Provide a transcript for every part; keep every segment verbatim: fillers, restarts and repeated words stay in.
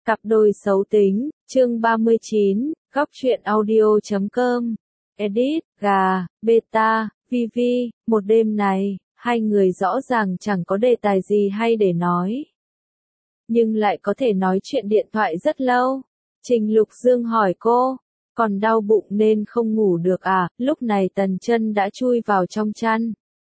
Cặp đôi xấu tính, chương ba mươi chín, góc truyện audio chấm com, edit, gà, beta, Vivi, một đêm này, hai người rõ ràng chẳng có đề tài gì hay để nói. Nhưng lại có thể nói chuyện điện thoại rất lâu. Trình Lục Dương hỏi cô, còn đau bụng nên không ngủ được à, lúc này Tần Chân đã chui vào trong chăn.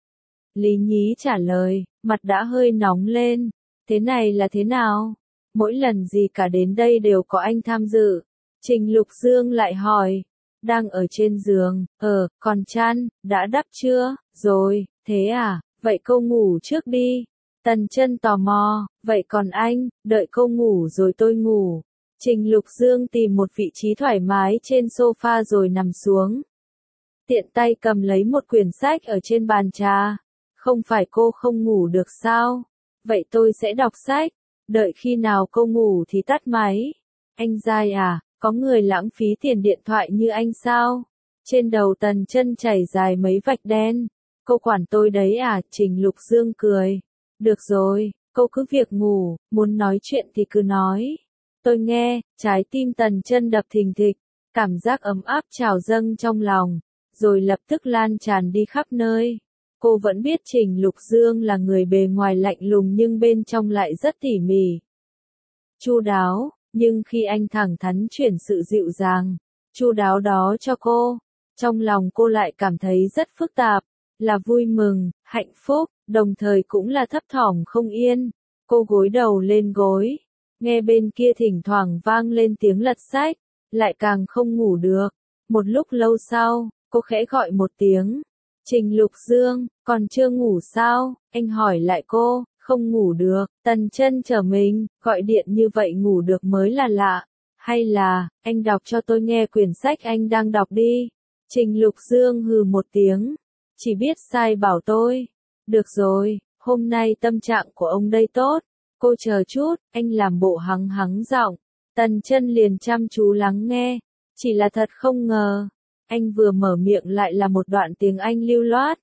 Lý Nhí trả lời, mặt đã hơi nóng lên, thế này là thế nào? Mỗi lần gì cả đến đây đều có anh tham dự. Trình Lục Dương lại hỏi, đang ở trên giường, ờ, còn chăn, đã đắp chưa? Rồi, thế à, vậy cô ngủ trước đi. Tần Chân tò mò, vậy còn anh, đợi cô ngủ rồi tôi ngủ. Trình Lục Dương tìm một vị trí thoải mái trên sofa rồi nằm xuống. Tiện tay cầm lấy một quyển sách ở trên bàn trà. Không phải cô không ngủ được sao? Vậy tôi sẽ đọc sách. Đợi khi nào cô ngủ thì tắt máy. Anh dai à, có người lãng phí tiền điện thoại như anh sao? Trên đầu Tần Chân chảy dài mấy vạch đen. Cô quản tôi đấy à? Trình Lục Dương cười. Được rồi, cô cứ việc ngủ, muốn nói chuyện thì cứ nói. Tôi nghe, trái tim Tần Chân đập thình thịch, cảm giác ấm áp trào dâng trong lòng, rồi lập tức lan tràn đi khắp nơi. Cô vẫn biết Trình Lục Dương là người bề ngoài lạnh lùng nhưng bên trong lại rất tỉ mỉ, chu đáo, nhưng khi anh thẳng thắn chuyển sự dịu dàng, chu đáo đó cho cô, trong lòng cô lại cảm thấy rất phức tạp, là vui mừng, hạnh phúc, đồng thời cũng là thấp thỏm không yên. Cô gối đầu lên gối, nghe bên kia thỉnh thoảng vang lên tiếng lật sách, lại càng không ngủ được. Một lúc lâu sau, cô khẽ gọi một tiếng. Trình Lục Dương, còn chưa ngủ sao? Anh hỏi lại cô, không ngủ được. Tần Chân trở mình, gọi điện như vậy ngủ được mới là lạ. Hay là, anh đọc cho tôi nghe quyển sách anh đang đọc đi. Trình Lục Dương hừ một tiếng, chỉ biết sai bảo tôi. Được rồi, hôm nay tâm trạng của ông đây tốt. Cô chờ chút, anh làm bộ hắng hắng giọng. Tần Chân liền chăm chú lắng nghe, chỉ là thật không ngờ. Anh vừa mở miệng lại là một đoạn tiếng Anh lưu loát.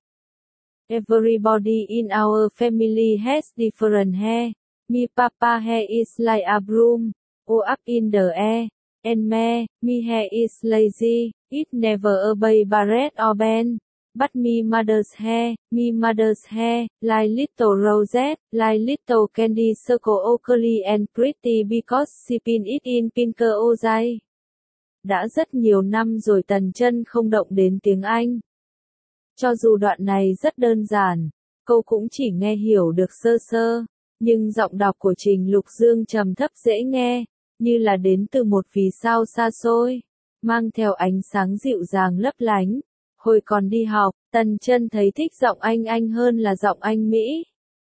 Everybody in our family has different hair. Me papa hair is like a broom, or up in the air. And me, me hair is lazy, it never obey barret or bend. But me mother's hair, me mother's hair, like little roses, like little candy circle ugly and pretty because she pin it in pinker ozai. Đã rất nhiều năm rồi Tần Chân không động đến tiếng Anh. Cho dù đoạn này rất đơn giản, cô cũng chỉ nghe hiểu được sơ sơ, nhưng giọng đọc của Trình Lục Dương trầm thấp dễ nghe, như là đến từ một vì sao xa xôi, mang theo ánh sáng dịu dàng lấp lánh. Hồi còn đi học, Tần Chân thấy thích giọng Anh Anh hơn là giọng Anh Mỹ.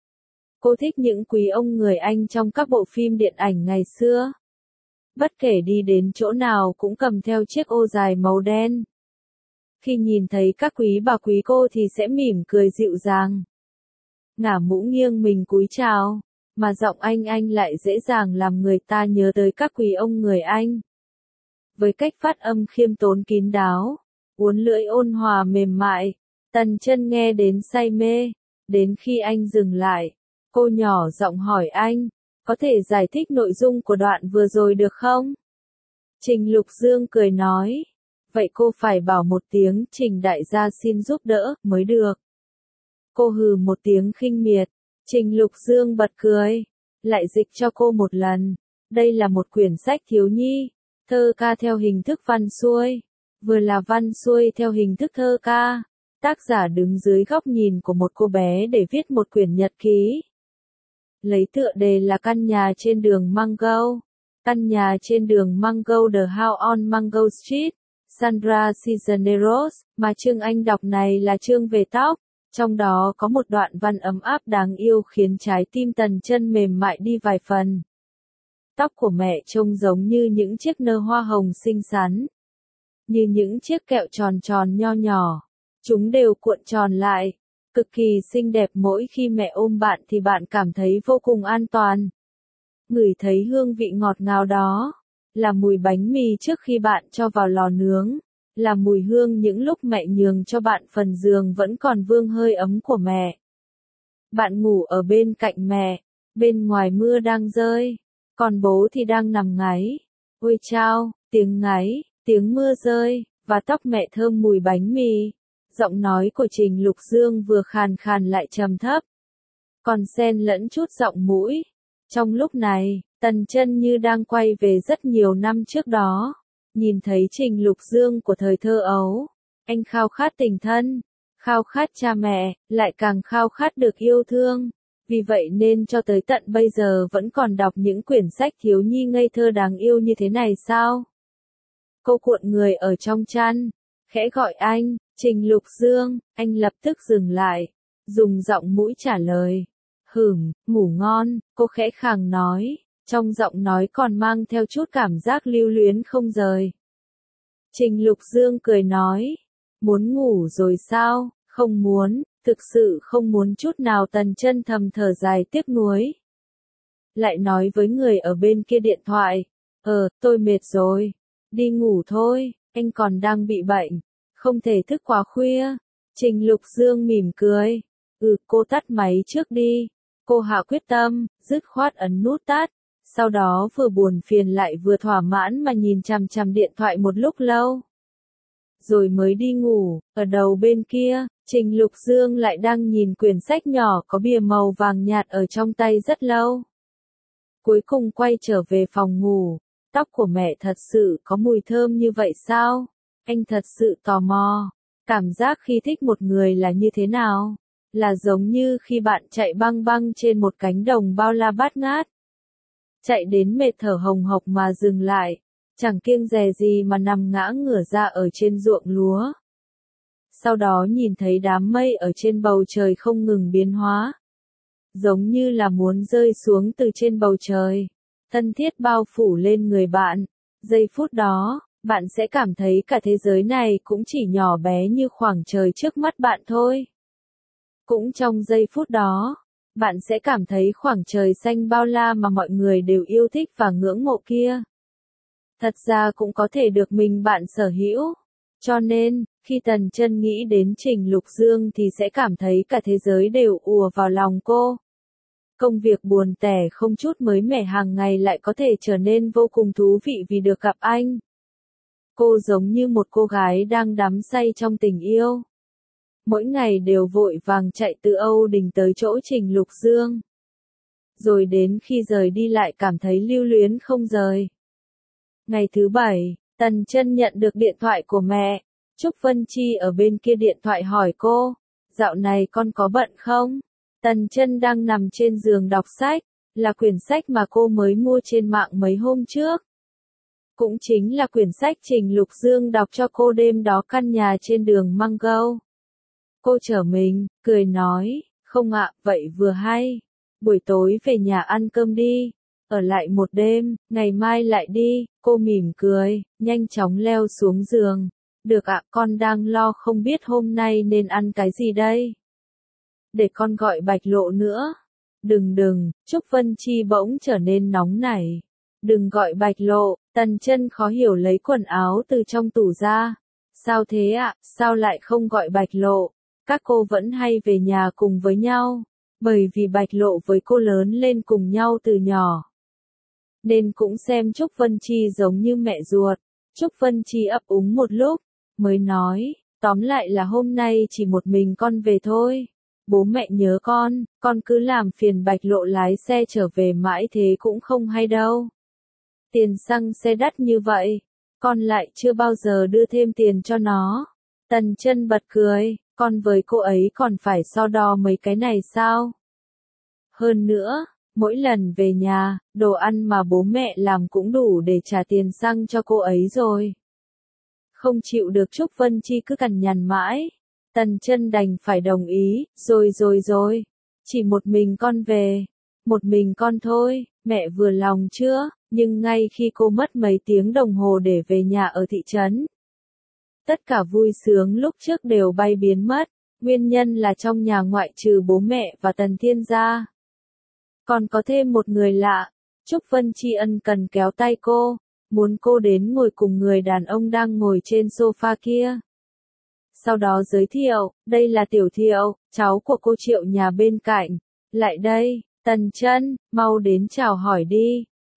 Cô thích những quý ông người Anh trong các bộ phim điện ảnh ngày xưa. Bất kể đi đến chỗ nào cũng cầm theo chiếc ô dài màu đen. Khi nhìn thấy các quý bà quý cô thì sẽ mỉm cười dịu dàng, ngả mũ nghiêng mình cúi chào, mà giọng Anh Anh lại dễ dàng làm người ta nhớ tới các quý ông người Anh. Với cách phát âm khiêm tốn kín đáo, uốn lưỡi ôn hòa mềm mại, Tần Chân nghe đến say mê, đến khi anh dừng lại, cô nhỏ giọng hỏi anh, có thể giải thích nội dung của đoạn vừa rồi được không? Trình Lục Dương cười nói, vậy cô phải bảo một tiếng Trình đại gia xin giúp đỡ, mới được. Cô hừ một tiếng khinh miệt, Trình Lục Dương bật cười, lại dịch cho cô một lần, đây là một quyển sách thiếu nhi, thơ ca theo hình thức văn xuôi, vừa là văn xuôi theo hình thức thơ ca, tác giả đứng dưới góc nhìn của một cô bé để viết một quyển nhật ký. Lấy tựa đề là căn nhà trên đường Mango. Căn nhà trên đường Mango, The House on Mango Street, Sandra Cisneros, mà chương Anh đọc này là chương về tóc. Trong đó có một đoạn văn ấm áp đáng yêu khiến trái tim Tần Chân mềm mại đi vài phần. Tóc của mẹ trông giống như những chiếc nơ hoa hồng xinh xắn, như những chiếc kẹo tròn tròn nho nhỏ. Chúng đều cuộn tròn lại, cực kỳ xinh đẹp. Mỗi khi mẹ ôm bạn thì bạn cảm thấy vô cùng an toàn. Ngửi thấy hương vị ngọt ngào đó, là mùi bánh mì trước khi bạn cho vào lò nướng, là mùi hương những lúc mẹ nhường cho bạn phần giường vẫn còn vương hơi ấm của mẹ. Bạn ngủ ở bên cạnh mẹ, bên ngoài mưa đang rơi, Còn bố thì đang nằm ngáy. Ôi chao, tiếng ngáy, tiếng mưa rơi, và tóc mẹ thơm mùi bánh mì. Giọng nói của Trình Lục Dương vừa khàn khàn lại trầm thấp, còn xen lẫn chút giọng mũi. Trong lúc này, Tần Chân như đang quay về rất nhiều năm trước đó, nhìn thấy Trình Lục Dương của thời thơ ấu. Anh khao khát tình thân, khao khát cha mẹ, lại càng khao khát được yêu thương. Vì vậy nên cho tới tận bây giờ vẫn còn đọc những quyển sách thiếu nhi ngây thơ đáng yêu như thế này sao? Cô cuộn người ở trong chăn, khẽ gọi anh, Trình Lục Dương. Anh lập tức dừng lại, dùng giọng mũi trả lời. Hửm, ngủ ngon, cô khẽ khàng nói, trong giọng nói còn mang theo chút cảm giác lưu luyến không rời. Trình Lục Dương cười nói, muốn ngủ rồi sao? Không muốn, thực sự không muốn chút nào. Tần Chân thầm thở dài tiếc nuối. Lại nói với người ở bên kia điện thoại, ờ, tôi mệt rồi, đi ngủ thôi, anh còn đang bị bệnh, không thể thức quá khuya. Trình Lục Dương mỉm cười, ừ, cô tắt máy trước đi. Cô hạ quyết tâm, dứt khoát ấn nút tắt, sau đó vừa buồn phiền lại vừa thỏa mãn mà nhìn chằm chằm điện thoại một lúc lâu. Rồi mới đi ngủ. Ở đầu bên kia, Trình Lục Dương lại đang nhìn quyển sách nhỏ có bìa màu vàng nhạt ở trong tay rất lâu. Cuối cùng quay trở về phòng ngủ. Tóc của mẹ thật sự có mùi thơm như vậy sao? Anh thật sự tò mò. Cảm giác khi thích một người là như thế nào? Là giống như khi bạn chạy băng băng trên một cánh đồng bao la bát ngát. Chạy đến mệt thở hồng hộc mà dừng lại. Chẳng kiêng dè gì mà nằm ngã ngửa ra ở trên ruộng lúa. Sau đó nhìn thấy đám mây ở trên bầu trời không ngừng biến hóa. Giống như là muốn rơi xuống từ trên bầu trời. Thân thiết bao phủ lên người bạn. Giây phút đó, bạn sẽ cảm thấy cả thế giới này cũng chỉ nhỏ bé như khoảng trời trước mắt bạn thôi. Cũng trong giây phút đó, bạn sẽ cảm thấy khoảng trời xanh bao la mà mọi người đều yêu thích và ngưỡng mộ kia. Thật ra cũng có thể được mình bạn sở hữu. Cho nên, khi Tần Chân nghĩ đến Trình Lục Dương thì sẽ cảm thấy cả thế giới đều ùa vào lòng cô. Công việc buồn tẻ không chút mới mẻ hàng ngày lại có thể trở nên vô cùng thú vị vì được gặp anh. Cô giống như một cô gái đang đắm say trong tình yêu. Mỗi ngày đều vội vàng chạy từ Âu Đình tới chỗ Trình Lục Dương. Rồi đến khi rời đi lại cảm thấy lưu luyến không rời. Ngày thứ bảy, Tần Chân nhận được điện thoại của mẹ. Trúc Vân Chi ở bên kia điện thoại hỏi cô, dạo này con có bận không? Tần Chân đang nằm trên giường đọc sách, là quyển sách mà cô mới mua trên mạng mấy hôm trước. Cũng chính là quyển sách Trình Lục Dương đọc cho cô đêm đó căn nhà trên đường Mango. Cô trở mình, cười nói, không ạ, vậy vừa hay. Buổi tối về nhà ăn cơm đi. Ở lại một đêm, ngày mai lại đi. Cô mỉm cười, nhanh chóng leo xuống giường. Được ạ, con đang lo không biết hôm nay nên ăn cái gì đây. Để con gọi Bạch Lộ nữa. Đừng đừng, Trúc Vân Chi bỗng trở nên nóng nảy. Đừng gọi Bạch Lộ. Tần Chân khó hiểu lấy quần áo từ trong tủ ra. Sao thế ạ, sao lại không gọi Bạch Lộ? Các cô vẫn hay về nhà cùng với nhau. Bởi vì Bạch Lộ với cô lớn lên cùng nhau từ nhỏ. Nên cũng xem Trúc Vân Chi giống như mẹ ruột. Trúc Vân Chi ấp úng một lúc, mới nói, tóm lại là hôm nay chỉ một mình con về thôi. Bố mẹ nhớ con, con cứ làm phiền Bạch Lộ lái xe trở về mãi thế cũng không hay đâu. Tiền xăng xe đắt như vậy, con lại chưa bao giờ đưa thêm tiền cho nó. Tần Chân bật cười, con với cô ấy còn phải so đo mấy cái này sao? Hơn nữa, mỗi lần về nhà, đồ ăn mà bố mẹ làm cũng đủ để trả tiền xăng cho cô ấy rồi. Không chịu được Trúc Vân Chi cứ cằn nhằn mãi. Tần Chân đành phải đồng ý, rồi rồi rồi. Chỉ một mình con về. Một mình con thôi, mẹ vừa lòng chưa? Nhưng ngay khi cô mất mấy tiếng đồng hồ để về nhà ở thị trấn. Tất cả vui sướng lúc trước đều bay biến mất. Nguyên nhân là trong nhà ngoại trừ bố mẹ và Tần Thiên gia. Còn có thêm một người lạ. Trúc Vân Chi ân cần kéo tay cô. Muốn cô đến ngồi cùng người đàn ông đang ngồi trên sofa kia. Sau đó giới thiệu, đây là Tiểu Thiệu, cháu của cô Triệu nhà bên cạnh. Lại đây, Tần Chân, mau đến chào hỏi đi.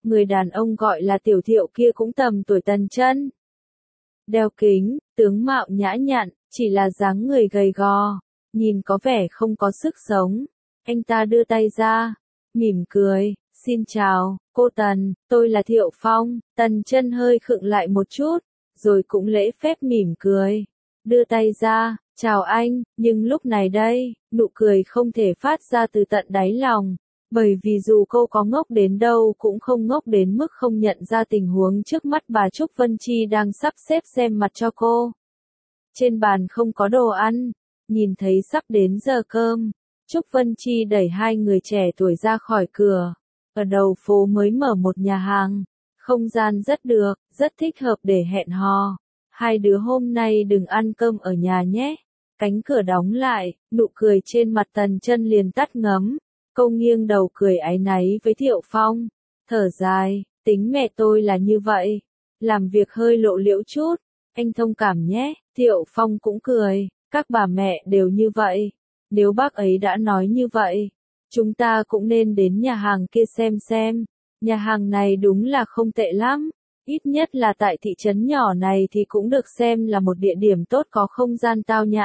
Người đàn ông gọi là Tiểu Thiệu kia cũng tầm tuổi Tần Chân. Đeo kính, tướng mạo nhã nhặn, chỉ là dáng người gầy gò, nhìn có vẻ không có sức sống. Anh ta đưa tay ra, mỉm cười, xin chào, cô Tần, tôi là Thiệu Phong. Tần Chân hơi khựng lại một chút, rồi cũng lễ phép mỉm cười, đưa tay ra, chào anh, nhưng lúc này đây, nụ cười không thể phát ra từ tận đáy lòng, bởi vì dù cô có ngốc đến đâu cũng không ngốc đến mức không nhận ra tình huống trước mắt bà Trúc Vân Chi đang sắp xếp xem mặt cho cô. Trên bàn không có đồ ăn, nhìn thấy sắp đến giờ cơm, Trúc Vân Chi đẩy hai người trẻ tuổi ra khỏi cửa. Ở đầu phố mới mở một nhà hàng, không gian rất được, rất thích hợp để hẹn hò. Hai đứa hôm nay đừng ăn cơm ở nhà nhé. Cánh cửa đóng lại, nụ cười trên mặt Tần Chân liền tắt ngấm. Cô nghiêng đầu cười áy náy với Thiệu Phong, thở dài, tính mẹ tôi là như vậy, làm việc hơi lộ liễu chút, anh thông cảm nhé. Thiệu Phong cũng cười, các bà mẹ đều như vậy, nếu bác ấy đã nói như vậy, chúng ta cũng nên đến nhà hàng kia xem xem. Nhà hàng này đúng là không tệ lắm, ít nhất là tại thị trấn nhỏ này thì cũng được xem là một địa điểm tốt có không gian tao nhã.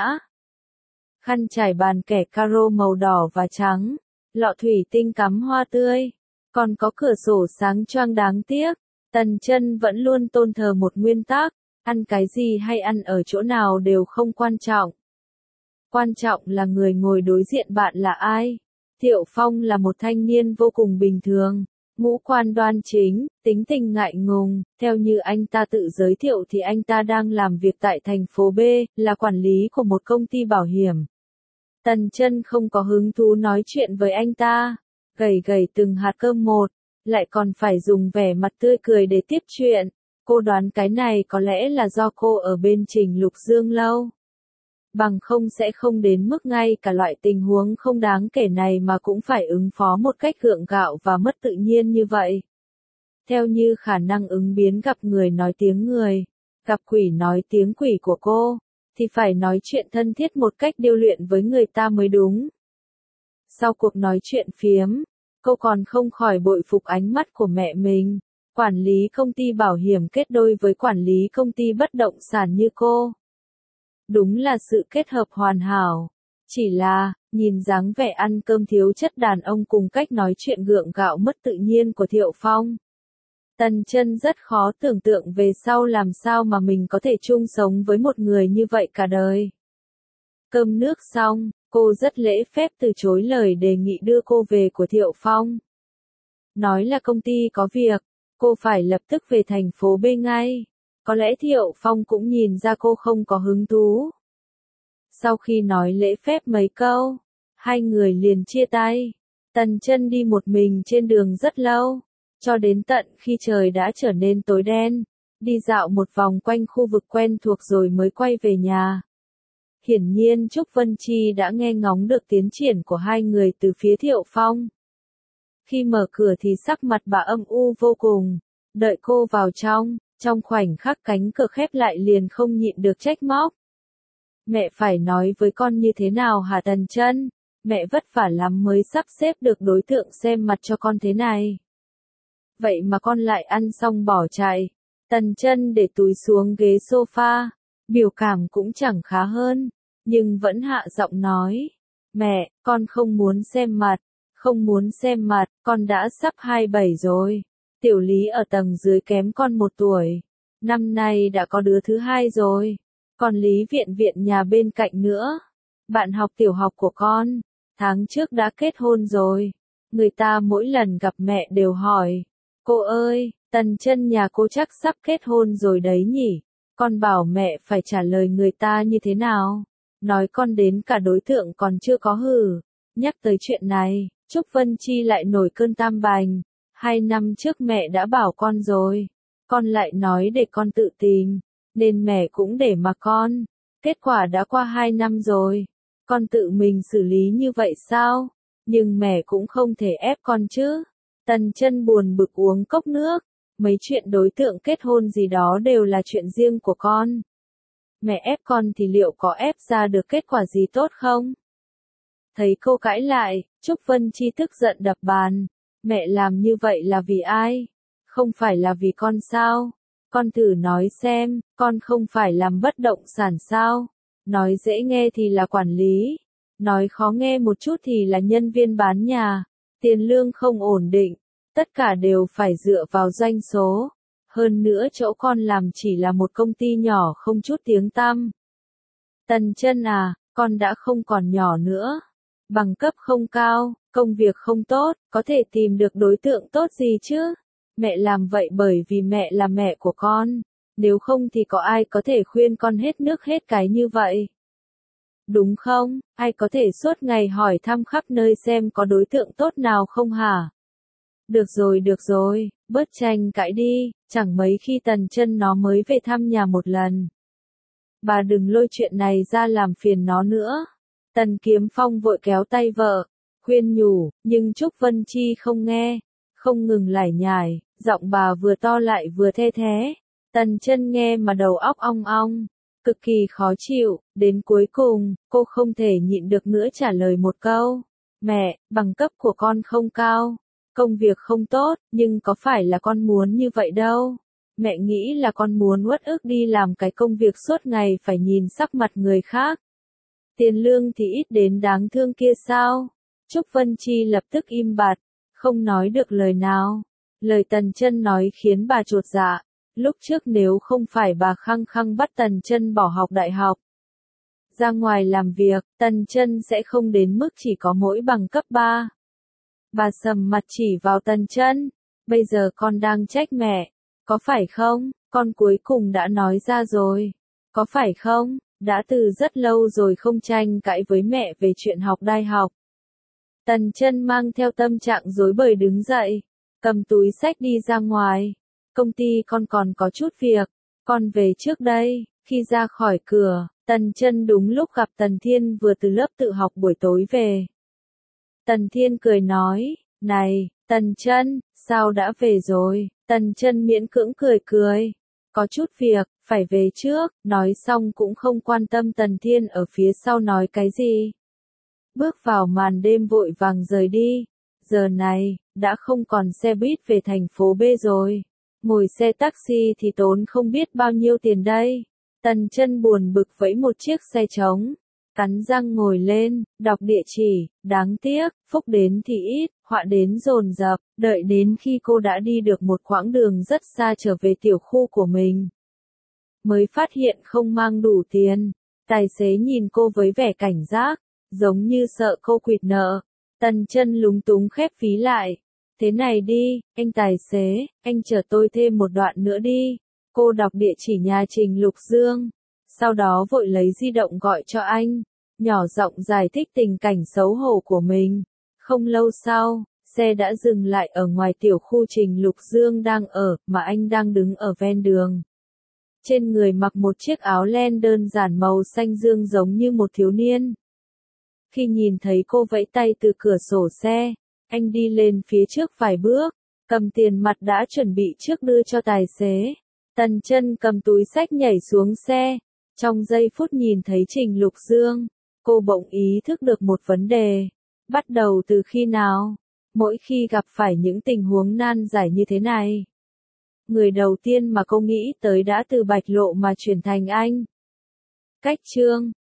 Khăn trải bàn kẻ caro màu đỏ và trắng, lọ thủy tinh cắm hoa tươi, còn có cửa sổ sáng choang đáng tiếc. Tần Chân vẫn luôn tôn thờ một nguyên tắc, ăn cái gì hay ăn ở chỗ nào đều không quan trọng. Quan trọng là người ngồi đối diện bạn là ai. Thiệu Phong là một thanh niên vô cùng bình thường, ngũ quan đoan chính, tính tình ngại ngùng, theo như anh ta tự giới thiệu thì anh ta đang làm việc tại thành phố B, là quản lý của một công ty bảo hiểm. Tần Chân không có hứng thú nói chuyện với anh ta, gầy gầy từng hạt cơm một, lại còn phải dùng vẻ mặt tươi cười để tiếp chuyện. Cô đoán cái này có lẽ là do cô ở bên Trình Lục Dương lâu. Bằng không sẽ không đến mức ngay cả loại tình huống không đáng kể này mà cũng phải ứng phó một cách gượng gạo và mất tự nhiên như vậy. Theo như khả năng ứng biến gặp người nói tiếng người, gặp quỷ nói tiếng quỷ của cô, thì phải nói chuyện thân thiết một cách điêu luyện với người ta mới đúng. Sau cuộc nói chuyện phiếm, cô còn không khỏi bội phục ánh mắt của mẹ mình, quản lý công ty bảo hiểm kết đôi với quản lý công ty bất động sản như cô. Đúng là sự kết hợp hoàn hảo. Chỉ là, nhìn dáng vẻ ăn cơm thiếu chất đàn ông cùng cách nói chuyện gượng gạo mất tự nhiên của Thiệu Phong, Tần Chân rất khó tưởng tượng về sau làm sao mà mình có thể chung sống với một người như vậy cả đời. Cơm nước xong, cô rất lễ phép từ chối lời đề nghị đưa cô về của Thiệu Phong. Nói là công ty có việc, cô phải lập tức về thành phố B ngay. Có lẽ Thiệu Phong cũng nhìn ra cô không có hứng thú. Sau khi nói lễ phép mấy câu, hai người liền chia tay. Tần Chân đi một mình trên đường rất lâu, cho đến tận khi trời đã trở nên tối đen, đi dạo một vòng quanh khu vực quen thuộc rồi mới quay về nhà. Hiển nhiên Trúc Vân Chi đã nghe ngóng được tiến triển của hai người từ phía Thiệu Phong. Khi mở cửa thì sắc mặt bà âm u vô cùng, đợi cô vào trong, trong khoảnh khắc cánh cửa khép lại liền không nhịn được trách móc. Mẹ phải nói với con như thế nào hả Tần Chân? Mẹ vất vả lắm mới sắp xếp được đối tượng xem mặt cho con thế này. Vậy mà con lại ăn xong bỏ chạy. Tần Chân để túi xuống ghế sofa, biểu cảm cũng chẳng khá hơn, nhưng vẫn hạ giọng nói. Mẹ, con không muốn xem mặt, không muốn xem mặt, con đã sắp hai mươi bảy rồi. Tiểu Lý ở tầng dưới kém con một tuổi. Năm nay đã có đứa thứ hai rồi. Còn Lý Viện Viện nhà bên cạnh nữa. Bạn học tiểu học của con, tháng trước đã kết hôn rồi. Người ta mỗi lần gặp mẹ đều hỏi. Cô ơi, Tần Chân nhà cô chắc sắp kết hôn rồi đấy nhỉ? Con bảo mẹ phải trả lời người ta như thế nào? Nói con đến cả đối tượng còn chưa có hử. Nhắc tới chuyện này, Trúc Vân Chi lại nổi cơn tam bành. Hai năm trước mẹ đã bảo con rồi. Con lại nói để con tự tìm. Nên mẹ cũng để mà con. Kết quả đã qua hai năm rồi. Con tự mình xử lý như vậy sao? Nhưng mẹ cũng không thể ép con chứ. Tần Chân buồn bực uống cốc nước. Mấy chuyện đối tượng kết hôn gì đó đều là chuyện riêng của con. Mẹ ép con thì liệu có ép ra được kết quả gì tốt không? Thấy cô cãi lại, Trúc Vân Chi tức giận đập bàn. Mẹ làm như vậy là vì ai? Không phải là vì con sao? Con thử nói xem, con không phải làm bất động sản sao? Nói dễ nghe thì là quản lý, nói khó nghe một chút thì là nhân viên bán nhà, tiền lương không ổn định, tất cả đều phải dựa vào doanh số. Hơn nữa chỗ con làm chỉ là một công ty nhỏ không chút tiếng tăm. Tần Chân à, con đã không còn nhỏ nữa. Bằng cấp không cao, công việc không tốt, có thể tìm được đối tượng tốt gì chứ? Mẹ làm vậy bởi vì mẹ là mẹ của con. Nếu không thì có ai có thể khuyên con hết nước hết cái như vậy? Đúng không? Ai có thể suốt ngày hỏi thăm khắp nơi xem có đối tượng tốt nào không hả? Được rồi được rồi, bớt tranh cãi đi, chẳng mấy khi Tần Chân nó mới về thăm nhà một lần. Bà đừng lôi chuyện này ra làm phiền nó nữa. Tần Kiếm Phong vội kéo tay vợ, khuyên nhủ, nhưng Trúc Vân Chi không nghe, không ngừng lải nhải, giọng bà vừa to lại vừa the thé. Tần Chân nghe mà đầu óc ong ong, cực kỳ khó chịu, đến cuối cùng, cô không thể nhịn được nữa trả lời một câu. Mẹ, bằng cấp của con không cao, công việc không tốt, nhưng có phải là con muốn như vậy đâu. Mẹ nghĩ là con muốn uất ức đi làm cái công việc suốt ngày phải nhìn sắc mặt người khác. Tiền lương thì ít đến đáng thương kia sao? Trúc Vân Chi lập tức im bặt, không nói được lời nào. Lời Tần Chân nói khiến bà chột dạ. Lúc trước nếu không phải bà khăng khăng bắt Tần Chân bỏ học đại học, ra ngoài làm việc, Tần Chân sẽ không đến mức chỉ có mỗi bằng cấp ba. Bà sầm mặt chỉ vào Tần Chân, bây giờ con đang trách mẹ, có phải không? Con cuối cùng đã nói ra rồi, có phải không? Đã từ rất lâu rồi không tranh cãi với mẹ về chuyện học đại học. Tần Chân mang theo tâm trạng rối bời đứng dậy, cầm túi xách đi ra ngoài. Công ty con còn có chút việc, con về trước đây. Khi ra khỏi cửa, Tần Chân đúng lúc gặp Tần Thiên vừa từ lớp tự học buổi tối về. Tần Thiên cười nói, này, Tần Chân, sao đã về rồi? Tần Chân miễn cưỡng cười cười, có chút việc, phải về trước, nói xong cũng không quan tâm Tần Thiên ở phía sau nói cái gì. Bước vào màn đêm vội vàng rời đi, giờ này, đã không còn xe buýt về thành phố B rồi. Ngồi xe taxi thì tốn không biết bao nhiêu tiền đây. Tần Chân buồn bực vẫy một chiếc xe trống, cắn răng ngồi lên, đọc địa chỉ, đáng tiếc, phúc đến thì ít, họa đến dồn dập, đợi đến khi cô đã đi được một quãng đường rất xa trở về tiểu khu của mình. Mới phát hiện không mang đủ tiền, tài xế nhìn cô với vẻ cảnh giác, giống như sợ cô quỵt nợ. Tần Chân lúng túng khép ví lại. Thế này đi, anh tài xế, anh chở tôi thêm một đoạn nữa đi. Cô đọc địa chỉ nhà Trình Lục Dương, sau đó vội lấy di động gọi cho anh, nhỏ giọng giải thích tình cảnh xấu hổ của mình. Không lâu sau, xe đã dừng lại ở ngoài tiểu khu Trình Lục Dương đang ở, mà anh đang đứng ở ven đường. Trên người mặc một chiếc áo len đơn giản màu xanh dương giống như một thiếu niên. Khi nhìn thấy cô vẫy tay từ cửa sổ xe, anh đi lên phía trước vài bước, cầm tiền mặt đã chuẩn bị trước đưa cho tài xế. Tần Chân cầm túi xách nhảy xuống xe. Trong giây phút nhìn thấy Trình Lục Dương, cô bỗng ý thức được một vấn đề. Bắt đầu từ khi nào? Mỗi khi gặp phải những tình huống nan giải như thế này, người đầu tiên mà cô nghĩ tới đã từ Bạch Lộ mà chuyển thành anh. Cách chương